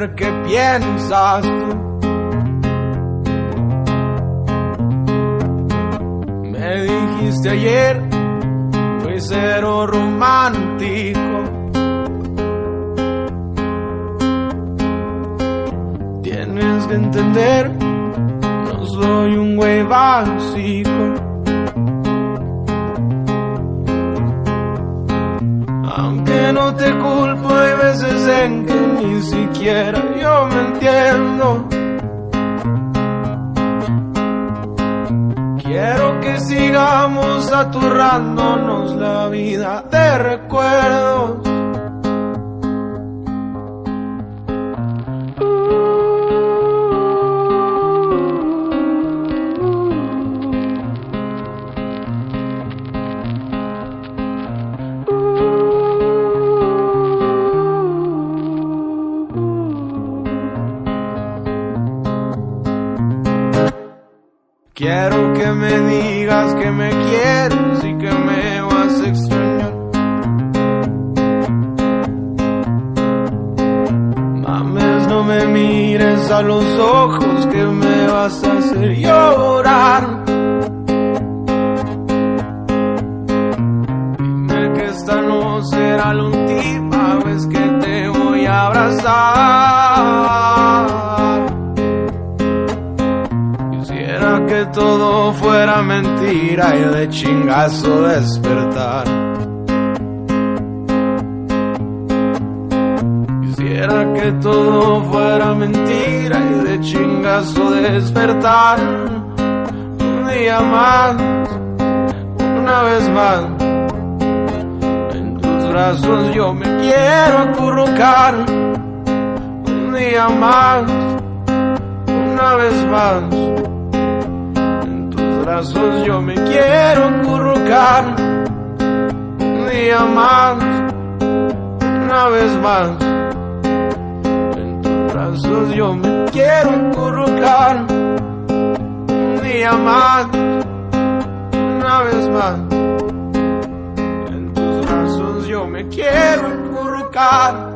ver qué piensas tú. Me dijiste ayer, soy cero romántico. Tienes que entender, no soy un güey básico. Aunque no te culpo, hay veces en que ni siquiera yo me entiendo. Quiero que sigamos aturrándonos la vida de recuerdos. Quiero que me digas que me quieres y que me vas a extrañar. Mames, no me mires a los ojos, que me vas a hacer llorar. Dime que esta no será la última vez que te voy a abrazar. Que todo fuera mentira y de chingazo despertar. Quisiera que todo fuera mentira y de chingazo despertar. Un día más, una vez más, en tus brazos yo me quiero acurrucar. Un día más, una vez más, brazos yo me quiero acurrucar. Un día más, una vez más, en tus brazos yo me quiero acurrucar. Un día más, una vez más, en tus brazos yo me quiero acurrucar.